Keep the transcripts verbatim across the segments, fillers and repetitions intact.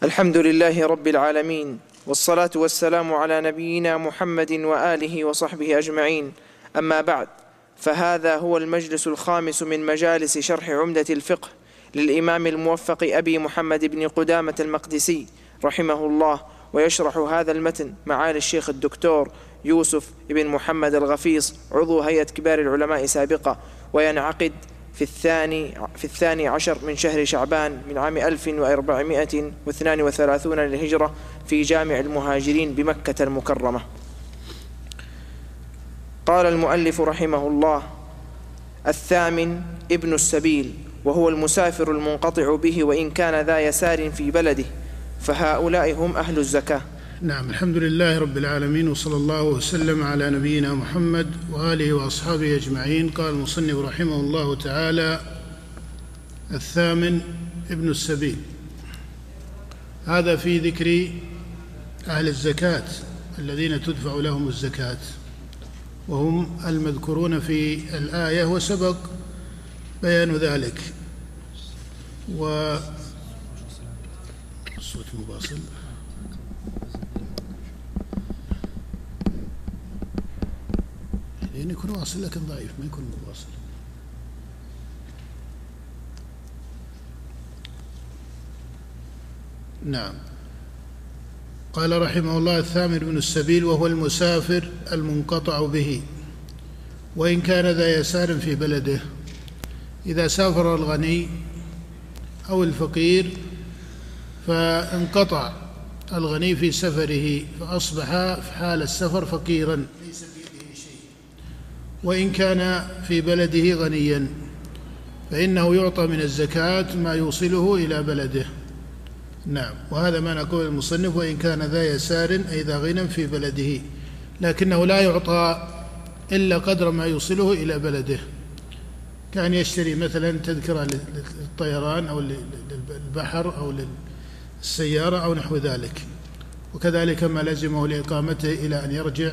الحمد لله رب العالمين، والصلاة والسلام على نبينا محمد وآله وصحبه أجمعين. أما بعد، فهذا هو المجلس الخامس من مجالس شرح عمدة الفقه للإمام الموفق أبي محمد بن قدامة المقدسي رحمه الله. ويشرح هذا المتن معالي الشيخ الدكتور يوسف بن محمد الغفيص، عضو هيئة كبار العلماء سابقة، وينعقد في الثاني, في الثاني عشر من شهر شعبان من عام ألف وأربعمائة واثنين وثلاثين للهجرة في جامع المهاجرين بمكة المكرمة. قال المؤلف رحمه الله: الثامن ابن السبيل، وهو المسافر المنقطع به وإن كان ذا يسار في بلده، فهؤلاء هم أهل الزكاة. نعم، الحمد لله رب العالمين، وصلى الله وسلم على نبينا محمد وآله وأصحابه أجمعين. قال المصنف رحمه الله تعالى: الثامن ابن السبيل. هذا في ذكر أهل الزكاة الذين تدفع لهم الزكاة، وهم المذكورون في الآية، وسبق بيان ذلك. و الصوت مباصل. يعني يكون واصل لكن ضعيف، ما يكون مواصل. نعم. قال رحمه الله: الثامن ابن السبيل، وهو المسافر المنقطع به وإن كان ذا يسار في بلده. إذا سافر الغني أو الفقير فانقطع الغني في سفره فأصبح في حال السفر فقيرا ليس بيده شيء، وإن كان في بلده غنيا فإنه يعطى من الزكاة ما يوصله إلى بلده. نعم، وهذا ما نقول المصنف: وإن كان ذا يسار أي ذا غنى في بلده، لكنه لا يعطى إلا قدر ما يوصله إلى بلده. كان يشتري مثلا تذكرة للطيران أو للبحر أو للسيارة أو نحو ذلك، وكذلك ما لزمه لإقامته إلى أن يرجع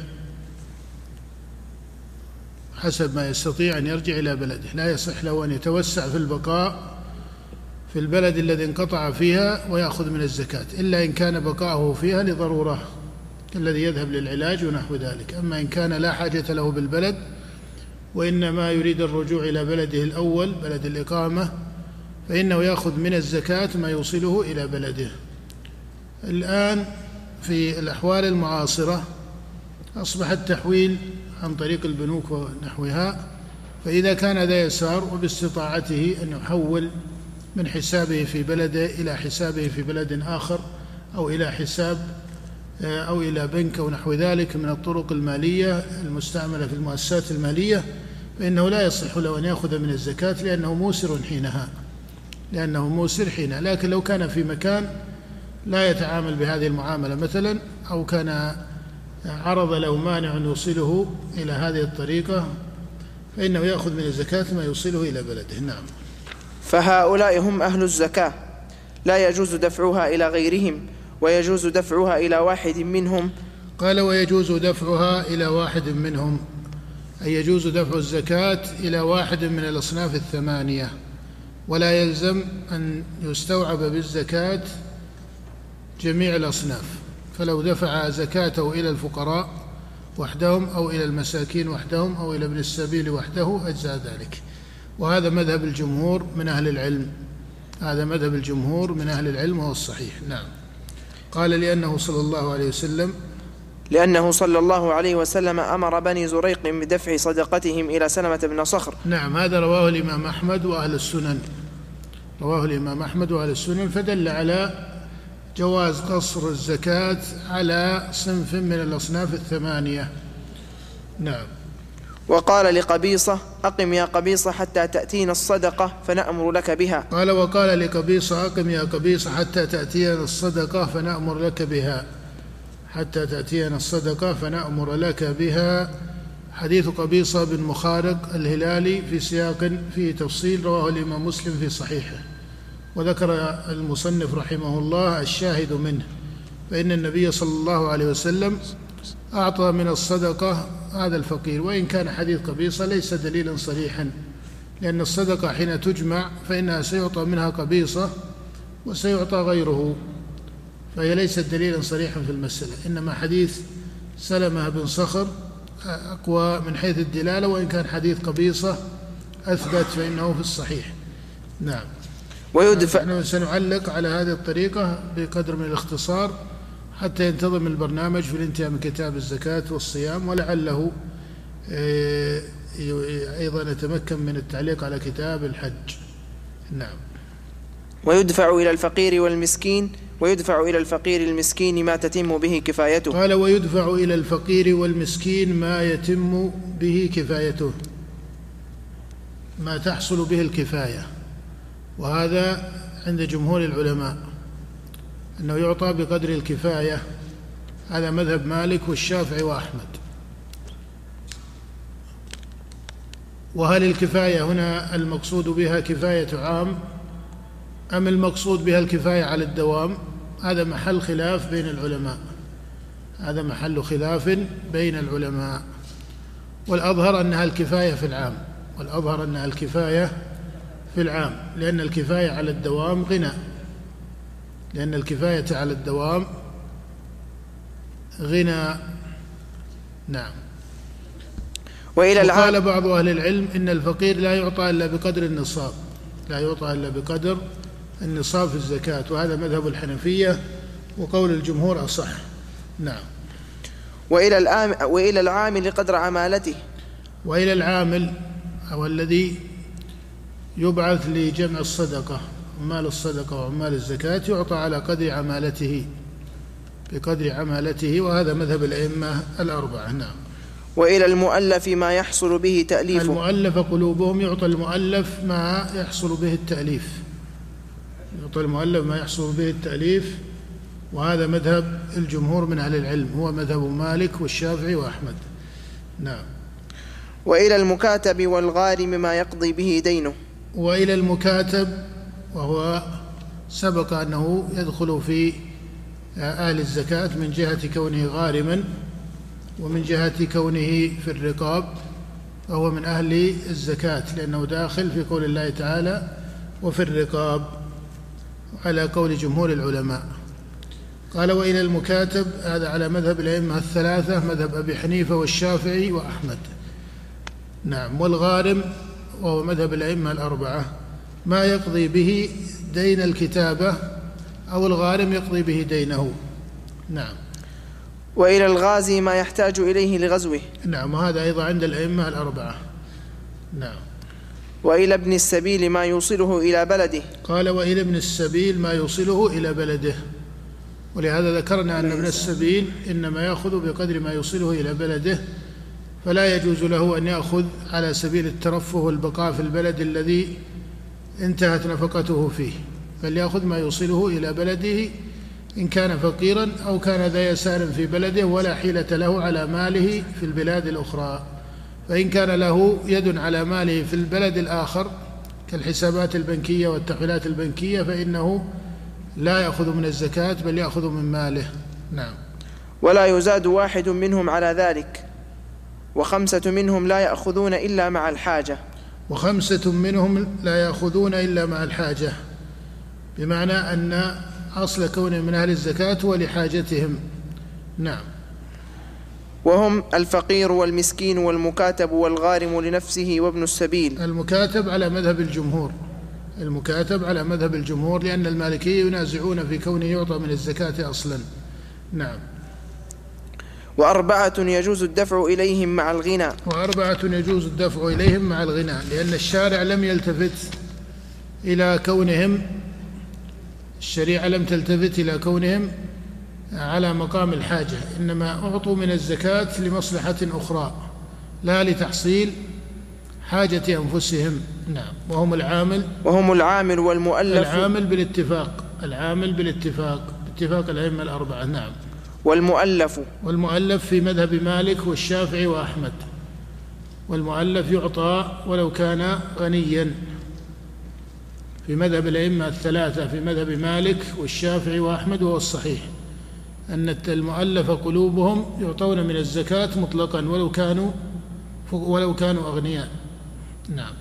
حسب ما يستطيع أن يرجع إلى بلده. لا يصح له أن يتوسع في البقاء في البلد الذي انقطع فيها ويأخذ من الزكاة، إلا إن كان بقاؤه فيها لضرورة كالذي يذهب للعلاج ونحو ذلك. أما إن كان لا حاجة له بالبلد وإنما يريد الرجوع إلى بلده الأول، بلد الإقامة، فإنه يأخذ من الزكاة ما يوصله إلى بلده. الآن في الأحوال المعاصرة أصبح التحويل عن طريق البنوك ونحوها، فإذا كان ذا يسار وباستطاعته أن يحول من حسابه في بلده إلى حسابه في بلد آخر، أو إلى حساب أو إلى بنك أو نحو ذلك من الطرق المالية المستعملة في المؤسسات المالية، فإنه لا يصح له أن يأخذ من الزكاة لأنه موسر حينها لأنه موسر حينها. لكن لو كان في مكان لا يتعامل بهذه المعاملة مثلا، أو كان عرض له مانع يوصله إلى هذه الطريقة، فإنه يأخذ من الزكاة ما يوصله إلى بلده. نعم. فهؤلاء هم أهل الزكاة، لا يجوز دفعها إلى غيرهم، ويجوز دفعها إلى واحد منهم. قال: ويجوز دفعها إلى واحد منهم، أي يجوز دفع الزكاة إلى واحد من الأصناف الثمانية، ولا يلزم أن يستوعب بالزكاة جميع الأصناف. فلو دفع زكاته إلى الفقراء وحدهم أو إلى المساكين وحدهم أو إلى ابن السبيل وحده أجزاء ذلك. وهذا مذهب الجمهور من أهل العلم هذا مذهب الجمهور من أهل العلم وهو الصحيح. نعم. قال: لأنه صلى الله عليه وسلم لأنه صلى الله عليه وسلم أمر بني زريق بدفع صدقتهم إلى سلمة بن صخر. نعم، هذا رواه الإمام أحمد وأهل السنن رواه الإمام أحمد وأهل السنن فدل على جواز قصر الزكاة على صنف من الأصناف الثمانية. نعم. وقال لقبيصة: أقم يا قبيصة حتى تأتينا الصدقة فنأمر لك بها. قال: وقال لقبيصة: أقم يا قبيصة حتى تأتينا الصدقة فنأمر لك بها حتى تأتينا الصدقة فنأمر لك بها. حديث قبيصة بن مخارق الهلالي في سياق فيه تفصيل، رواه الإمام مسلم في صحيحه. وذكر المصنف رحمه الله الشاهد منه، فإن النبي صلى الله عليه وسلم أعطى من الصدقة هذا الفقير، وإن كان حديث قبيصة ليس دليلا صريحا، لأن الصدقة حين تجمع فإنها سيعطى منها قبيصة وسيعطى غيره، فهي ليست دليلا صريحا في المسألة، إنما حديث سلمة بن صخر أقوى من حيث الدلالة، وإن كان حديث قبيصة أثبت فإنه في الصحيح. نعم. ويدفع نحن سنعلق على هذه الطريقة بقدر من الاختصار حتى ينتظم البرنامج في الانتهاء من كتاب الزكاة والصيام، ولعله أيضا يتمكن من التعليق على كتاب الحج. نعم. ويدفع إلى الفقير والمسكين ويدفع إلى الفقير المسكين ما تتم به كفايته. قال ويدفع إلى الفقير والمسكين ما يتم به كفايته، ما تحصل به الكفاية، وهذا عند جمهور العلماء أنه يعطى بقدر الكفاية، هذا مذهب مالك والشافعي وأحمد. وهل الكفاية هنا المقصود بها كفاية عام أم المقصود بها الكفاية على الدوام؟ هذا محل خلاف بين العلماء، هذا محل خلاف بين العلماء، والأظهر أنها الكفاية في العام، والأظهر أنها الكفاية في العام، لأن الكفاية على الدوام غنى، لأن الكفاية على الدوام غنى. نعم. وإلى العام وقال بعض أهل العلم إن الفقير لا يعطى إلا بقدر النصاب، لا يعطى إلا بقدر النصاب في الزكاة، وهذا مذهب الحنفية وقول الجمهور أصح. نعم. وإلى العام وإلى العامل قدر عمالته، وإلى العامل أو الذي يبعث لجمع الصدقة، عمال الصدقة وعمال الزكاة، يعطى على قدر عمالته، بقدر عمالته، وهذا مذهب الأئمة الأربعة. نعم. وإلى المؤلف ما يحصل به تأليفه، المؤلف قلوبهم، يعطى المؤلف ما يحصل به التأليف، يعطى المؤلف ما يحصل به التأليف، وهذا مذهب الجمهور من أهل العلم، هو مذهب مالك والشافعي وأحمد. نعم. وإلى المكاتب والغارم ما يقضي به دينه، وإلى المكاتب، وهو سبق أنه يدخل في أهل الزكاة من جهة كونه غارما ومن جهة كونه في الرقاب، فهو من أهل الزكاة لأنه داخل في قول الله تعالى وفي الرقاب، على قول جمهور العلماء. قال وإلى المكاتب، هذا على مذهب الأئمة الثلاثة، مذهب أبي حنيفة والشافعي وأحمد. نعم. والغارم وهو مذهب الأئمة الأربعة، ما يقضي به دين الكتابة، أو الغارم يقضي به دينه. نعم. وإلى الغازي ما يحتاج إليه لغزوه. نعم. وهذا أيضا عند الأئمة الأربعة. نعم. وإلى ابن السبيل ما يوصله إلى بلده. قال وإلى ابن السبيل ما يوصله إلى بلده، ولهذا ذكرنا أن ابن السبيل إنما يأخذ بقدر ما يوصله إلى بلده، فلا يجوز له أن يأخذ على سبيل الترفه والبقاء في البلد الذي انتهت نفقته فيه، بل يأخذ ما يوصله إلى بلده إن كان فقيرا أو كان ذا يسار في بلده ولا حيلة له على ماله في البلاد الأخرى. فإن كان له يد على ماله في البلد الآخر كالحسابات البنكية والتحويلات البنكية فإنه لا يأخذ من الزكاة بل يأخذ من ماله. نعم. ولا يزاد واحد منهم على ذلك، وخمسة منهم لا يأخذون إلا مع الحاجة. وخمسة منهم لا يأخذون إلا مع الحاجة، بمعنى أن أصل كونه من أهل الزكاة هو لحاجتهم. نعم. وهم الفقير والمسكين والمكاتب والغارم لنفسه وابن السبيل. المكاتب على مذهب الجمهور، المكاتب على مذهب الجمهور، لأن المالكية ينازعون في كونه يعطى من الزكاة أصلا. نعم. وأربعة يجوز الدفع إليهم مع الغنى. وأربعة يجوز الدفع إليهم مع الغنى، لأن الشارع لم يلتفت إلى كونهم، الشريعة لم تلتفت إلى كونهم على مقام الحاجة، إنما أعطوا من الزكاة لمصلحة أخرى لا لتحصيل حاجة أنفسهم. نعم. وهم العامل وهم العامل والمؤلف. العامل بالاتفاق، العامل بالاتفاق باتفاق الأئمة الأربعة. نعم. والمؤلف والمؤلف في مذهب مالك والشافعي وأحمد، والمؤلف يعطى ولو كان غنيا في مذهب الأئمة الثلاثة، في مذهب مالك والشافعي وأحمد، وهو الصحيح أن المؤلف قلوبهم يعطون من الزكاة مطلقا ولو كانوا ولو كانوا أغنياء. نعم.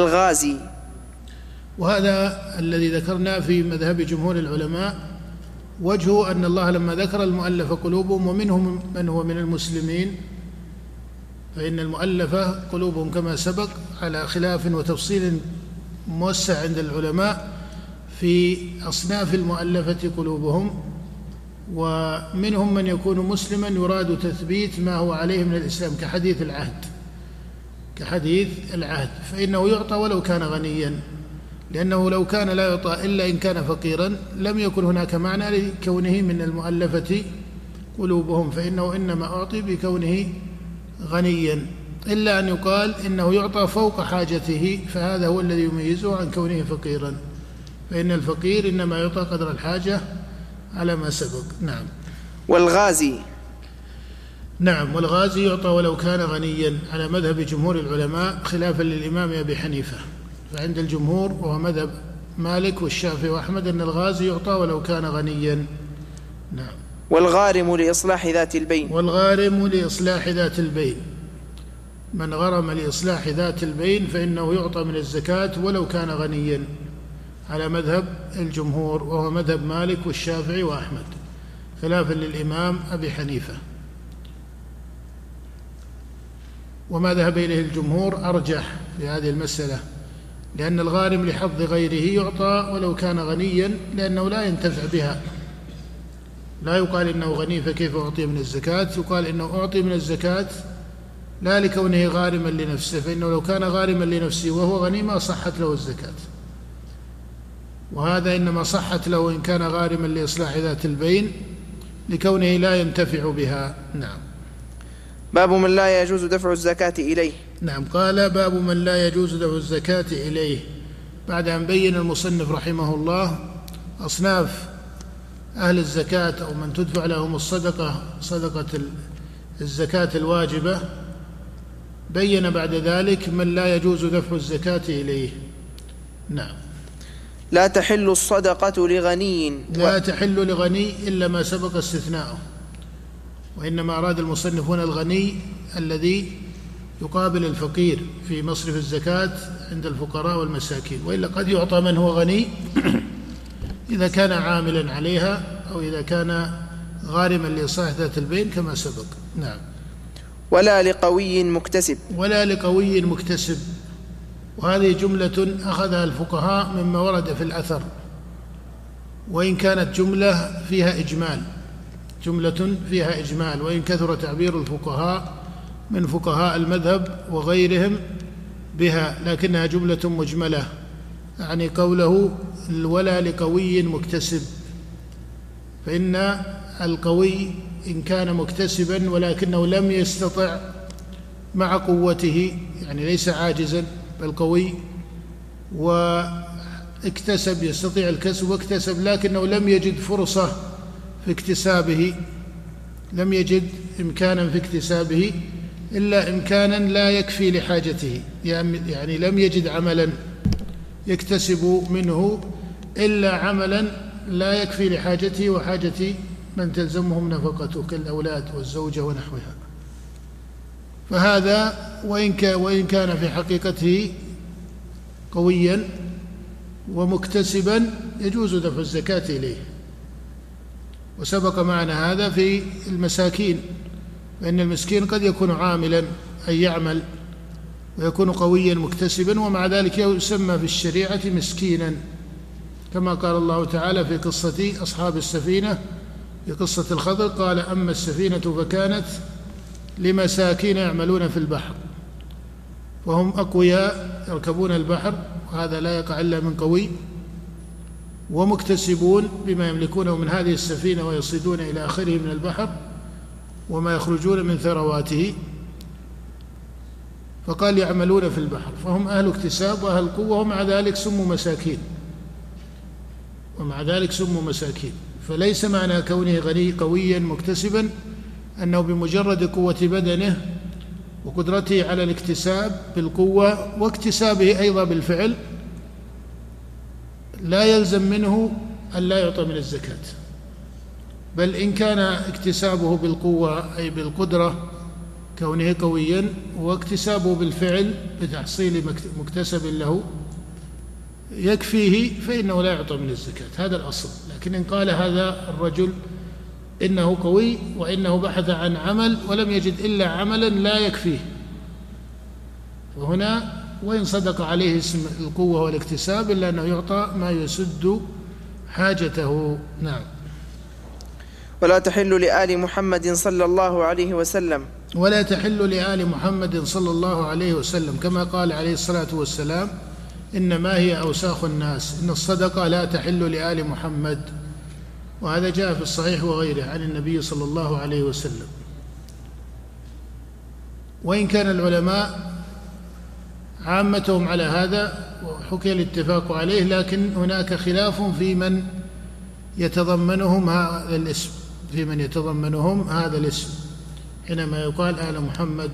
والغازي، وهذا الذي ذكرنا في مذهب جمهور العلماء وجهه أن الله لما ذكر المؤلف قلوبهم ومنهم من هو من المسلمين، فإن المؤلفة قلوبهم كما سبق على خلاف وتفصيل موسع عند العلماء في أصناف المؤلفة قلوبهم، ومنهم من يكون مسلما يراد تثبيت ما هو عليه من الإسلام كحديث العهد كحديث العهد فإنه يعطى ولو كان غنيا، لأنه لو كان لا يعطى إلا إن كان فقيرا لم يكن هناك معنى لكونه من المؤلفة قلوبهم، فإنه إنما أعطي بكونه غنيا، إلا أن يقال إنه يعطى فوق حاجته، فهذا هو الذي يميزه عن كونه فقيرا، فإن الفقير إنما يعطى قدر الحاجة على ما سبق. نعم. والغازي نعم والغازي يعطى ولو كان غنيا على مذهب جمهور العلماء خلافا للإمام أبي حنيفة، فعند الجمهور وهو مذهب مالك والشافعي وأحمد أن الغازي يعطى ولو كان غنيا. نعم. والغارم لإصلاح ذات البين والغارم لإصلاح ذات البين، من غرم لإصلاح ذات البين فإنه يعطى من الزكاة ولو كان غنيا على مذهب الجمهور وهو مذهب مالك والشافعي وأحمد خلافا للإمام أبي حنيفة. وما ذهب إليه الجمهور أرجح في هذه المسألة، لأن الغارم لحظ غيره يعطى ولو كان غنيا، لأنه لا ينتفع بها، لا يقال إنه غني فكيف أعطي من الزكاة، يقال إنه أعطي من الزكاة لا لكونه غارما لنفسه، فإنه لو كان غارما لنفسه وهو غني ما صحت له الزكاة، وهذا إنما صحت له إن كان غارما لإصلاح ذات البين لكونه لا ينتفع بها. نعم. باب من لا يجوز دفع الزكاة إليه. نعم. قال باب من لا يجوز دفع الزكاة إليه، بعد أن بين المصنف رحمه الله أصناف أهل الزكاة أو من تدفع لهم الصدقة صدقة الزكاة الواجبة، بين بعد ذلك من لا يجوز دفع الزكاة إليه. نعم. لا تحل الصدقة لغني لا تحل لغني إلا ما سبق استثناؤه، وإنما أراد المصنف هنا الغني الذي يقابل الفقير في مصرف الزكاة عند الفقراء والمساكين، وإلا قد يعطى من هو غني إذا كان عاملا عليها أو إذا كان غارما لإصلاح ذات البين كما سبق. نعم. ولا لقوي مكتسب ولا لقوي مكتسب، وهذه جملة أخذها الفقهاء مما ورد في الأثر، وإن كانت جملة فيها إجمال جملة فيها إجمال وإن كثر تعبير الفقهاء من فقهاء المذهب وغيرهم بها، لكنها جملة مجملة، يعني قوله ولا لقوي مكتسب، فإن القوي إن كان مكتسبا ولكنه لم يستطع مع قوته، يعني ليس عاجزا بل قوي واكتسب يستطيع الكسب واكتسب، لكنه لم يجد فرصة في اكتسابه، لم يجد إمكانا في اكتسابه إلا إمكانا لا يكفي لحاجته، يعني لم يجد عملا يكتسب منه إلا عملا لا يكفي لحاجته وحاجة من تلزمهم نفقته كالأولاد والزوجة ونحوها، فهذا وإن كان في حقيقته قويا ومكتسبا يجوز دفع الزكاة إليه. وسبق معنا هذا في المساكين، فإن المسكين قد يكون عاملا أي يعمل ويكون قويا مكتسبا، ومع ذلك يسمى في الشريعة مسكينا، كما قال الله تعالى في قصة أصحاب السفينة في قصة الخضر، قال أما السفينة فكانت لمساكين يعملون في البحر، وهم أقوياء يركبون البحر، وهذا لا يقع إلا من قوي، ومكتسبون بما يملكونه من هذه السفينة ويصيدون إلى آخره من البحر وما يخرجون من ثرواته، فقال يعملون في البحر، فهم أهل اكتساب وأهل قوة، ومع ذلك سموا مساكين ومع ذلك سموا مساكين فليس معنى كونه غني قويا مكتسبا أنه بمجرد قوة بدنه وقدرته على الاكتساب بالقوة واكتسابه أيضا بالفعل لا يلزم منه أن لا يعطى من الزكاة، بل إن كان اكتسابه بالقوة أي بالقدرة كونه قويا واكتسابه بالفعل بتحصيل مكتسب له يكفيه فإنه لا يعطى من الزكاة، هذا الأصل. لكن إن قال هذا الرجل إنه قوي وإنه بحث عن عمل ولم يجد إلا عملا لا يكفيه، وهنا وإن صدق عليه اسم القوة والاكتساب إلا أنه يعطى ما يسد حاجته. نعم. ولا تحل لآل محمد صلى الله عليه وسلم ولا تحل لآل محمد صلى الله عليه وسلم، كما قال عليه الصلاة والسلام: إنما هي أوساخ الناس، إن الصدقة لا تحل لآل محمد. وهذا جاء في الصحيح وغيره عن النبي صلى الله عليه وسلم. وإن كان العلماء عامتهم على هذا وحكي الاتفاق عليه، لكن هناك خلاف في من يتضمنهم هذا الاسم في من يتضمنهم هذا الاسم حينما يقال آل محمد.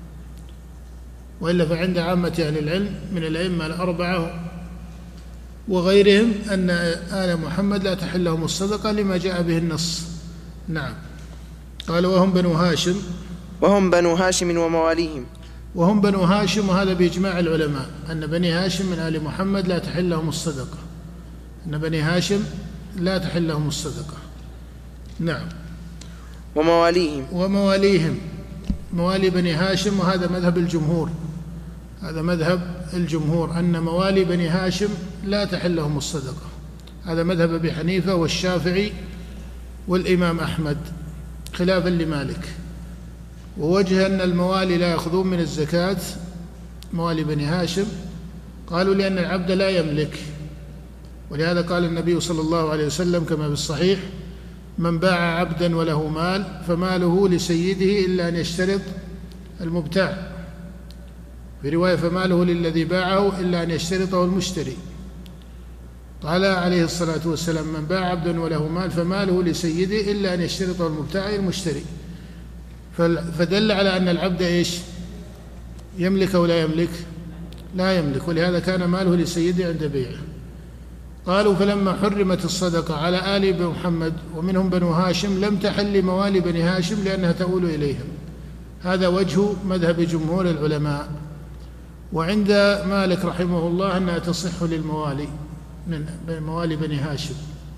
وإلا فعند عامة أهل العلم من الأئمة الأربعة وغيرهم أن آل محمد لا تحل لهم الصدقة لما جاء به النص. نعم. قال: وهم بنو هاشم وهم بنو هاشم ومواليهم وهم بنو هاشم، وهذا بإجماع العلماء أن بني هاشم من آل محمد لا تحل لهم الصدقة، أن بني هاشم لا تحل لهم الصدقة. نعم. ومواليهم ومواليهم موالي بني هاشم، وهذا مذهب الجمهور هذا مذهب الجمهور أن موالي بني هاشم لا تحل لهم الصدقة. هذا مذهب أبي حنيفة والشافعي والإمام أحمد خلافا لمالك. ووجه أن الموالي لا يأخذون من الزكاة موالي بني هاشم، قالوا لأن العبد لا يملك، ولهذا قال النبي صلى الله عليه وسلم كما في الصحيح: من باع عبدا وله مال فماله لسيده إلا أن يشترط المبتاع، في رواية: فماله للذي باعه إلا أن يشترطه المشتري. قال عليه الصلاة والسلام: من باع عبدا وله مال فماله لسيده إلا أن يشترطه المبتاع المشتري. فدل على أن العبد إيش؟ يملك أو لا يملك؟ لا يملك، ولهذا كان ماله لسيده عند بيعه. قالوا: فلما حرمت الصدقة على آل محمد ومنهم بنو هاشم لم تحل موالي بني هاشم لأنها تؤول إليهم. هذا وجه مذهب جمهور العلماء. وعند مالك رحمه الله أنها تصح للموالي من موالي بني هاشم.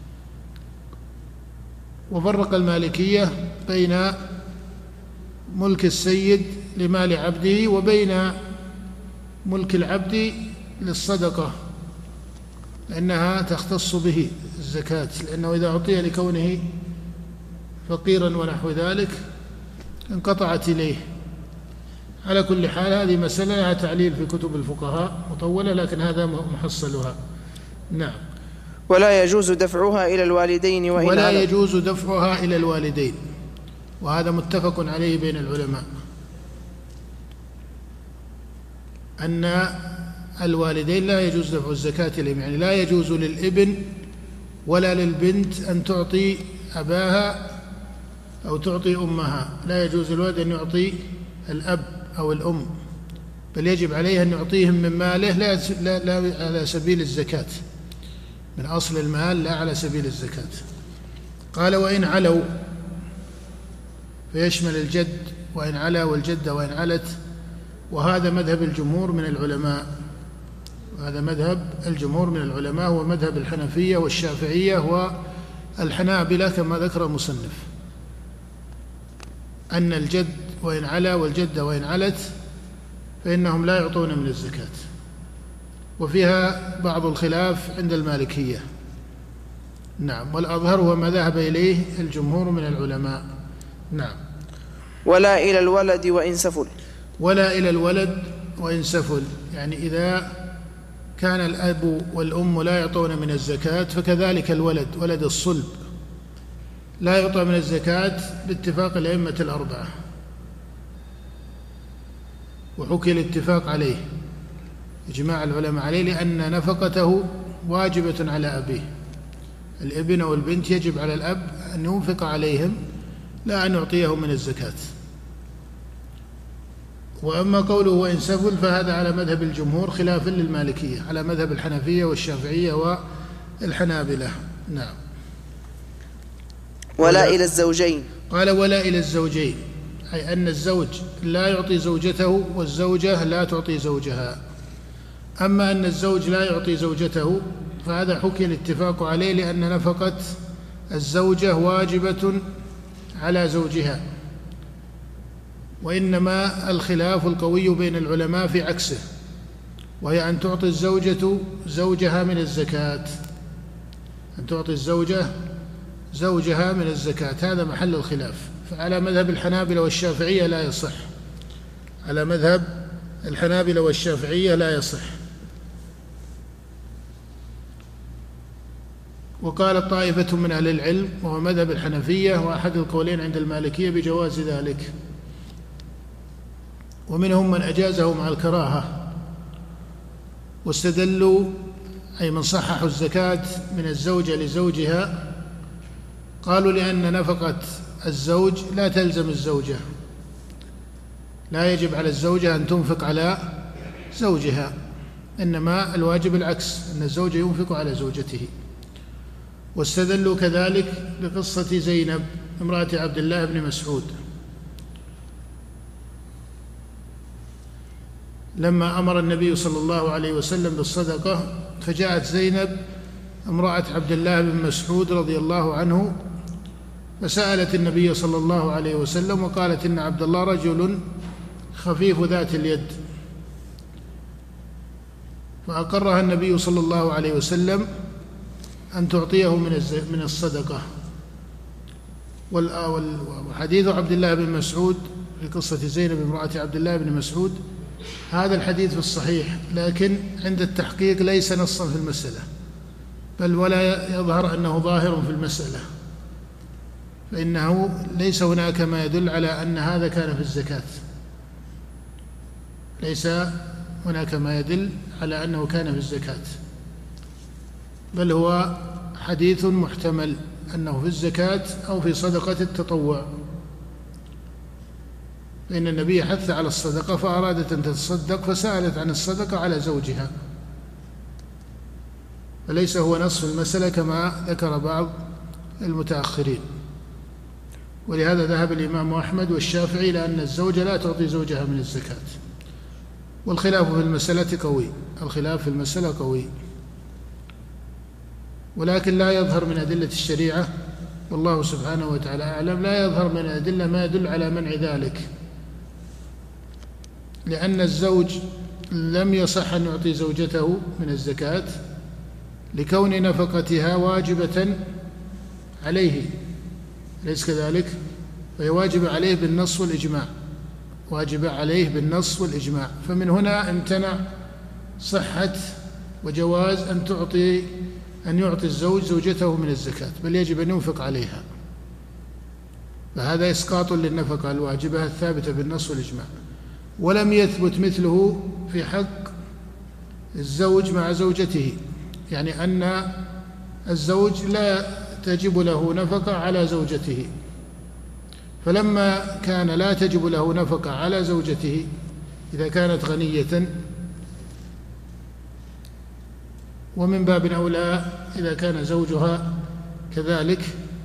وفرق المالكية بين ملك السيد لمال عبده وبين ملك العبد للصدقة، لأنها تختص به الزكاة، لأنه إذا أعطي لكونه فقيرا ونحو ذلك انقطعت إليه. على كل حال هذه مسألة لها تعليل في كتب الفقهاء مطولة، لكن هذا محصلها. نعم. ولا يجوز دفعها إلى الوالدين وإن ولا يجوز دفعها إلى الوالدين، وهذا متفق عليه بين العلماء أن الوالدين لا يجوز دفع الزكاة إليهم، يعني لا يجوز للابن ولا للبنت أن تعطي أباها أو تعطي أمها، لا يجوز الولد أن يعطي الأب أو الأم، بل يجب عليه أن يعطيهم من ماله لا, لا, لا على سبيل الزكاة، من أصل المال لا على سبيل الزكاة. قال: وإن علوا، فيشمل الجد وإن علا والجد وإن علت، وهذا مذهب الجمهور من العلماء وهذا مذهب الجمهور من العلماء هو مذهب الحنفية والشافعية والحنابلة كما ذكر المصنف، أن الجد وإن علا والجد وإن علت فإنهم لا يعطون من الزكاة. وفيها بعض الخلاف عند المالكية. نعم. والأظهر هو ما ذهب إليه الجمهور من العلماء. نعم. ولا إلى الولد وإن سفل ولا إلى الولد وإن سفل، يعني إذا كان الأب والأم لا يعطون من الزكاة فكذلك الولد ولد الصلب لا يعطى من الزكاة باتفاق الأئمة الأربعة، وحكي الاتفاق عليه إجماع العلماء عليه، لأن نفقته واجبة على أبيه. الابن والبنت يجب على الأب أن ينفق عليهم لا أن يعطيهم من الزكاة. وأما قوله وإن سفل فهذا على مذهب الجمهور خلافا للمالكية، على مذهب الحنفية والشافعية والحنابلة. نعم. ولا إلى الزوجين. قال: ولا إلى الزوجين، أي أن الزوج لا يعطي زوجته والزوجة لا تعطي زوجها. أما أن الزوج لا يعطي زوجته فهذا حكي الاتفاق عليه، لأن نفقة الزوجة واجبة على زوجها، وإنما الخلاف القوي بين العلماء في عكسه، وهي أن تعطي الزوجة زوجها من الزكاة، أن تعطي الزوجة زوجها من الزكاة، هذا محل الخلاف. فعلى مذهب الحنابلة والشافعية لا يصح، على مذهب الحنابلة والشافعية لا يصح. وقال طائفة من أهل العلم وهو مذهب الحنفية وأحد القولين عند المالكية بجواز ذلك، ومنهم من أجازه مع الكراهة، واستدلوا أي من صححوا الزكاة من الزوجة لزوجها، قالوا لأن نفقة الزوج لا تلزم الزوجة، لا يجب على الزوجة أن تنفق على زوجها، إنما الواجب العكس، أن الزوج ينفق على زوجته. واستدلوا كذلك بقصة زينب امرأة عبد الله بن مسعود لما أمر النبي صلى الله عليه وسلم بالصدقة، فجاءت زينب امرأة عبد الله بن مسعود رضي الله عنه فسألت النبي صلى الله عليه وسلم وقالت إن عبد الله رجل خفيف ذات اليد، فأقرها النبي صلى الله عليه وسلم أن تعطيه من الصدقة. وحديث عبد الله بن مسعود في قصة زينب امرأة عبد الله بن مسعود هذا الحديث في الصحيح، لكن عند التحقيق ليس نصا في المسألة، بل ولا يظهر أنه ظاهر في المسألة، فإنه ليس هناك ما يدل على أن هذا كان في الزكاة، ليس هناك ما يدل على أنه كان في الزكاة، بل هو حديث محتمل أنه في الزكاة أو في صدقة التطوع، فإن النبي حث على الصدقة فأرادت أن تتصدق فسألت عن الصدقة على زوجها، فليس هو نص المسألة كما ذكر بعض المتأخرين. ولهذا ذهب الإمام أحمد والشافعي إلى أن الزوجة لا تعطي زوجها من الزكاة، والخلاف في المسألة قوي، الخلاف في المسألة قوي، ولكن لا يظهر من أدلة الشريعة والله سبحانه وتعالى أعلم، لا يظهر من الأدلة ما يدل على منع ذلك، لأن الزوج لم يصح أن يعطي زوجته من الزكاة لكون نفقتها واجبة عليه، أليس كذلك؟ فهي واجبة عليه بالنص والإجماع، واجبة عليه بالنص والإجماع، فمن هنا امتنع صحة وجواز أن تعطي أن يعطي الزوج زوجته من الزكاة، بل يجب أن ينفق عليها، فهذا إسقاط للنفقة الواجبة الثابتة بالنص والإجماع. ولم يثبت مثله في حق الزوج مع زوجته، يعني أن الزوج لا تجب له نفقة على زوجته، فلما كان لا تجب له نفقة على زوجته إذا كانت غنية، ومن باب أولى إذا كان زوجها كذلك،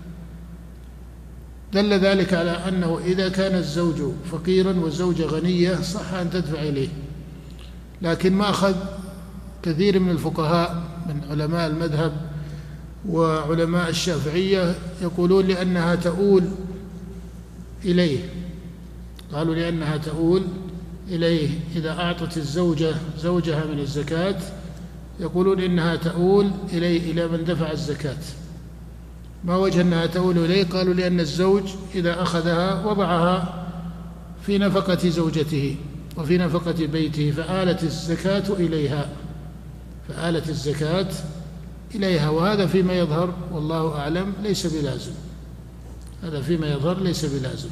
دل ذلك على أنه إذا كان الزوج فقيرا والزوجة غنية صح أن تدفع إليه، لكن ما أخذ كثير من الفقهاء من علماء المذهب وعلماء الشافعية يقولون لأنها تؤول إليه، قالوا لأنها تؤول إليه إذا أعطت الزوجة زوجها من الزكاة، يقولون إنها تؤول إليه إلى من دفع الزكاة. ما وجه أنها تؤول إليه؟ قالوا لأن الزوج إذا أخذها وضعها في نفقة زوجته وفي نفقة بيته، فآلت الزكاة إليها، فآلت الزكاة إليها، وهذا فيما يظهر والله أعلم ليس بلازم، هذا فيما يظهر ليس بلازم.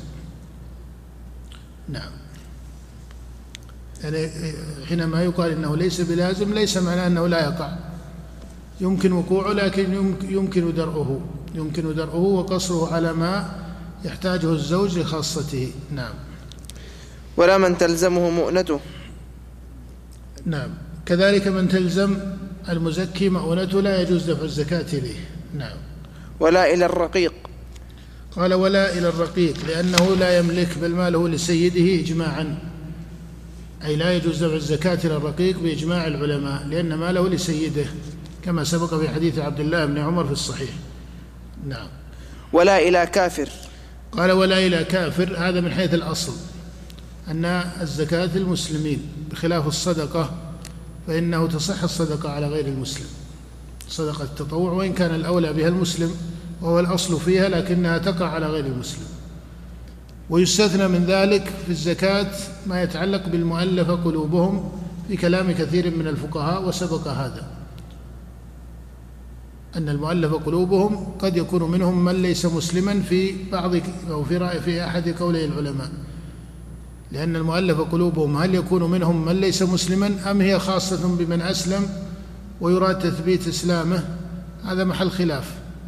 نعم، يعني حينما يقال إنه ليس بلازم ليس معناه أنه لا يقع، يمكن وقوعه، لكن يمكن درءه، يمكن درءه وقصره على ما يحتاجه الزوج لخاصته. نعم. ولا من تلزمه مؤنته. نعم، كذلك من تلزم المزكي مؤونته لا يجوز دفع الزكاة إليه. نعم. ولا إلى الرقيق. قال ولا إلى الرقيق، لأنه لا يملك بل ماله لسيده إجماعا، أي لا يجوز دفع الزكاة إلى الرقيق بإجماع العلماء، لأن ماله لسيده كما سبق في حديث عبد الله بن عمر في الصحيح. نعم. ولا إلى كافر. قال ولا إلى كافر، هذا من حيث الأصل أن الزكاة للمسلمين، بخلاف الصدقة فإنه تصح الصدقة على غير المسلم، صدقة التطوع وإن كان الأولى بها المسلم وهو الأصل فيها، لكنها تقع على غير المسلم. ويستثنى من ذلك في الزكاة ما يتعلق بالمؤلفة قلوبهم في كلام كثير من الفقهاء، وسبق هذا أن المؤلفة قلوبهم قد يكون منهم من ليس مسلما في بعض أو في رأي في أحد قولي العلماء، لأن المؤلفة قلوبهم هل يكون منهم من ليس مسلما أم هي خاصة بمن أسلم ويراد تثبيت إسلامه، هذا محل خلاف.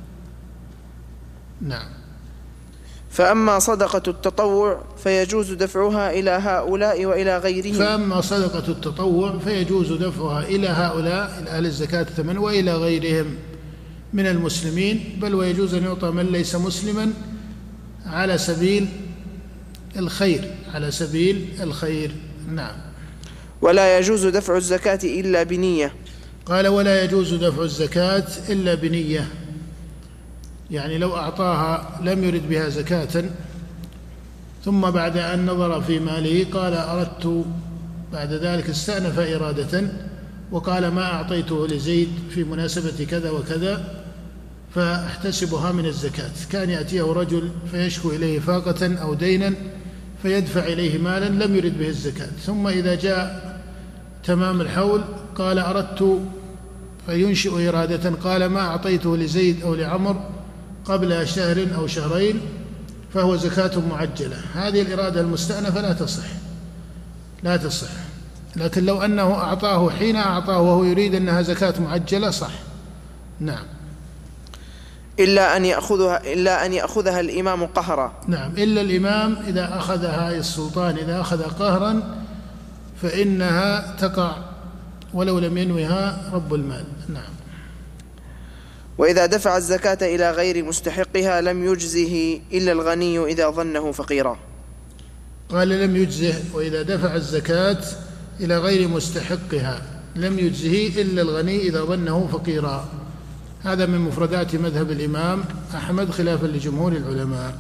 نعم. فأما صدقة التطوع فيجوز دفعها إلى هؤلاء وإلى غيرهم. فأما صدقة التطوع فيجوز دفعها إلى هؤلاء إلى أهل الزكاة الثمن وإلى غيرهم من المسلمين، بل ويجوز أن يعطى من ليس مسلما على سبيل الخير، على سبيل الخير. نعم. ولا يجوز دفع الزكاة إلا بنية. قال ولا يجوز دفع الزكاة إلا بنية، يعني لو أعطاها لم يرد بها زكاة ثم بعد أن نظر في ماله قال أردت، بعد ذلك استأنف إرادة وقال ما أعطيته لزيد في مناسبة كذا وكذا فاحتسبها من الزكاة، كان يأتيه رجل فيشكو إليه فاقة أو دينا فيدفع إليه مالا لم يرد به الزكاة، ثم إذا جاء تمام الحول قال أردت، فينشئ إرادة قال ما أعطيته لزيد أو لعمر قبل شهر أو شهرين فهو زكاة معجلة. هذه الإرادة المستأنفة لا تصح، لا تصح. لكن لو أنه أعطاه حين أعطاه وهو يريد أنها زكاة معجلة صح. نعم. إلا أن يأخذها إلا أن يأخذها الإمام قهرا. نعم، إلا الإمام إذا أخذها، السلطان إذا أخذ قهرا فإنها تقع ولو لم ينوها رب المال. نعم. وإذا دفع الزكاة إلى غير مستحقها لم يجزه إلا الغني إذا ظنه فقيرا. قال لم يجزه، وإذا دفع الزكاة إلى غير مستحقها لم يجزه إلا الغني إذا ظنه فقيرا. هذا من مفردات مذهب الإمام أحمد خلافا لجمهور العلماء.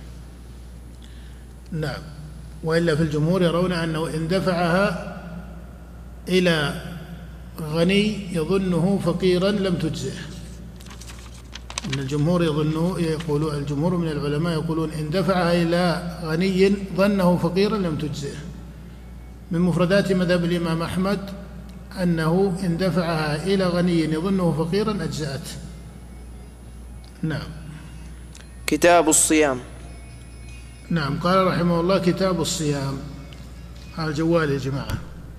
نعم. وإلا في الجمهور يرون أنه إن دفعها إلى غني يظنه فقيرا لم تجزه. إن الجمهور يظنه يقولون الجمهور من العلماء يقولون إن دفعها إلى غني ظنه فقيرا لم تجزه. من مفردات مذهب الإمام أحمد أنه إن دفعها إلى غني يظنه فقيرا أجزأت. نعم. كتاب الصيام. نعم. قال رحمه الله كتاب الصيام على الجوال يا جماعة.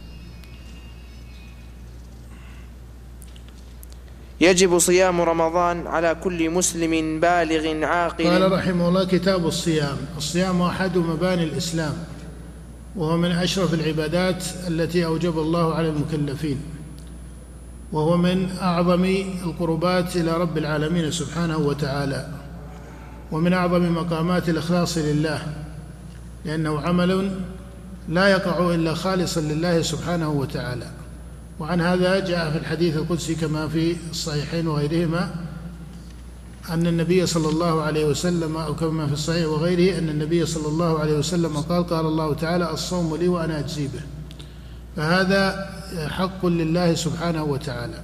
يجب صيام رمضان على كل مسلم بالغ عاقل. قال رحمه الله كتاب الصيام. الصيام أحد مباني الإسلام، وهو من أشرف العبادات التي أوجب الله على المكلفين، وهو من أعظم القربات إلى رب العالمين سبحانه وتعالى، ومن أعظم مقامات الإخلاص لله، لأنه عمل لا يقع إلا خالصا لله سبحانه وتعالى. وعن هذا جاء في الحديث القدسي كما في الصحيحين وغيرهما أن النبي صلى الله عليه وسلم، أو كما في الصحيح وغيره أن النبي صلى الله عليه وسلم قال قال الله تعالى الصوم لي وأنا أجزي به. فهذا حق لله سبحانه وتعالى.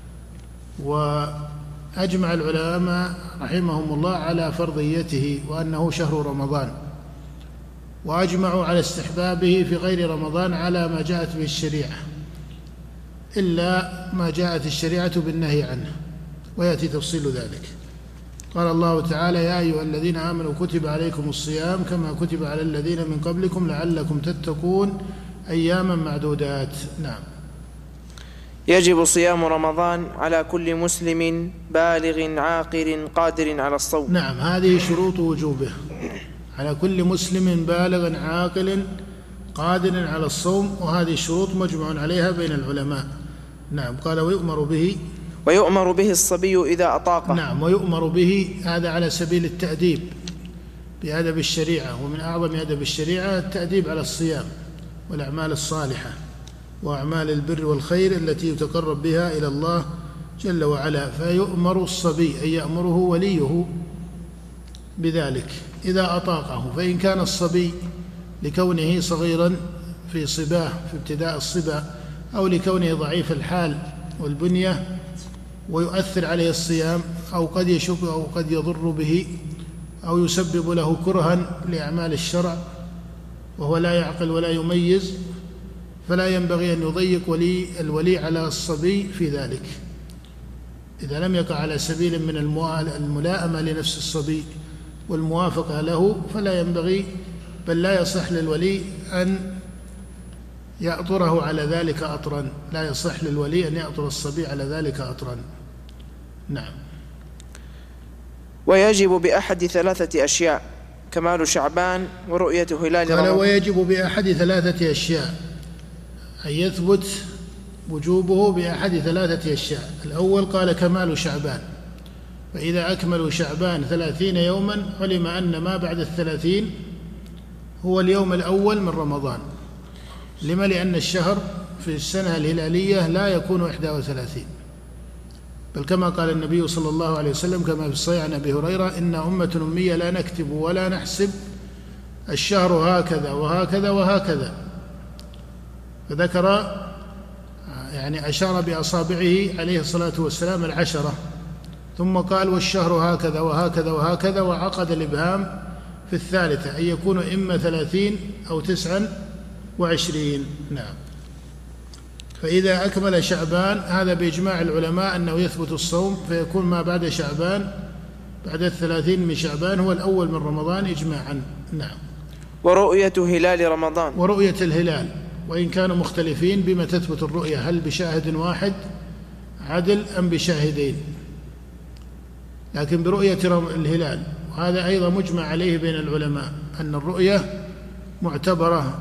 وأجمع العلماء رحمهم الله على فرضيته وأنه شهر رمضان، وأجمعوا على استحبابه في غير رمضان على ما جاءت به الشريعة، إلا ما جاءت الشريعة بالنهي عنه، ويأتي تفصيل ذلك. قال الله تعالى يا أيها الذين آمنوا كتب عليكم الصيام كما كتب على الذين من قبلكم لعلكم تتقون أياما معدودات. نعم. يجب صيام رمضان على كل مسلم بالغ عاقل قادر على الصوم. نعم، هذه شروط وجوبه، على كل مسلم بالغ عاقل قادر على الصوم، وهذه الشروط مجمع عليها بين العلماء. نعم. قال ويؤمر به ويؤمر به الصبي إذا أطاقه. نعم. ويؤمر به، هذا على سبيل التأديب بأدب الشريعة، ومن أعظم أدب الشريعة التأديب على الصيام، والأعمال الصالحة وأعمال البر والخير التي يتقرب بها إلى الله جل وعلا. فيؤمر الصبي أي يأمره وليه بذلك إذا أطاقه. فإن كان الصبي لكونه صغيرا في صباه في ابتداء الصبا، أو لكونه ضعيف الحال والبنية ويؤثر عليه الصيام، أو قد يشق أو قد يضر به، أو يسبب له كرها لأعمال الشرع وهو لا يعقل ولا يميز، فلا ينبغي أن يضيق ولي الولي على الصبي في ذلك إذا لم يقع على سبيل من الملائمة لنفس الصبي والموافقة له، فلا ينبغي بل لا يصح للولي أن يأطره على ذلك أطرا، لا يصح للولي أن يأطر الصبي على ذلك أطرا. نعم. ويجب بأحد ثلاثة أشياء: كمال شعبان ورؤية هلال رمضان. قال ويجب بأحد ثلاثة أشياء، أن يثبت وجوبه بأحد ثلاثة أشياء. الأول قال كمال شعبان، فإذا أكملوا شعبان ثلاثين يوما علم أن ما بعد الثلاثين هو اليوم الأول من رمضان. لما؟ لأن الشهر في السنة الهلالية لا يكون إحدى وثلاثين، بل كما قال النبي صلى الله عليه وسلم كما في الصحيح عن أبي هريرة: إن أمة أمية لا نكتب ولا نحسب، الشهر هكذا وهكذا وهكذا. فذكر يعني أشار بأصابعه عليه الصلاة والسلام العشرة، ثم قال والشهر هكذا وهكذا وهكذا، وعقد الإبهام في الثالثة أن يكون إما ثلاثين أو تسعا وعشرين. نعم. فإذا أكمل شعبان، هذا بإجماع العلماء أنه يثبت الصوم، فيكون ما بعد شعبان بعد الثلاثين من شعبان هو الأول من رمضان إجماعا. نعم. ورؤية هلال رمضان. ورؤية الهلال، وإن كانوا مختلفين بما تثبت الرؤية، هل بشاهد واحد عدل أم بشاهدين، لكن برؤية الهلال، وهذا أيضا مجمع عليه بين العلماء أن الرؤية معتبرة،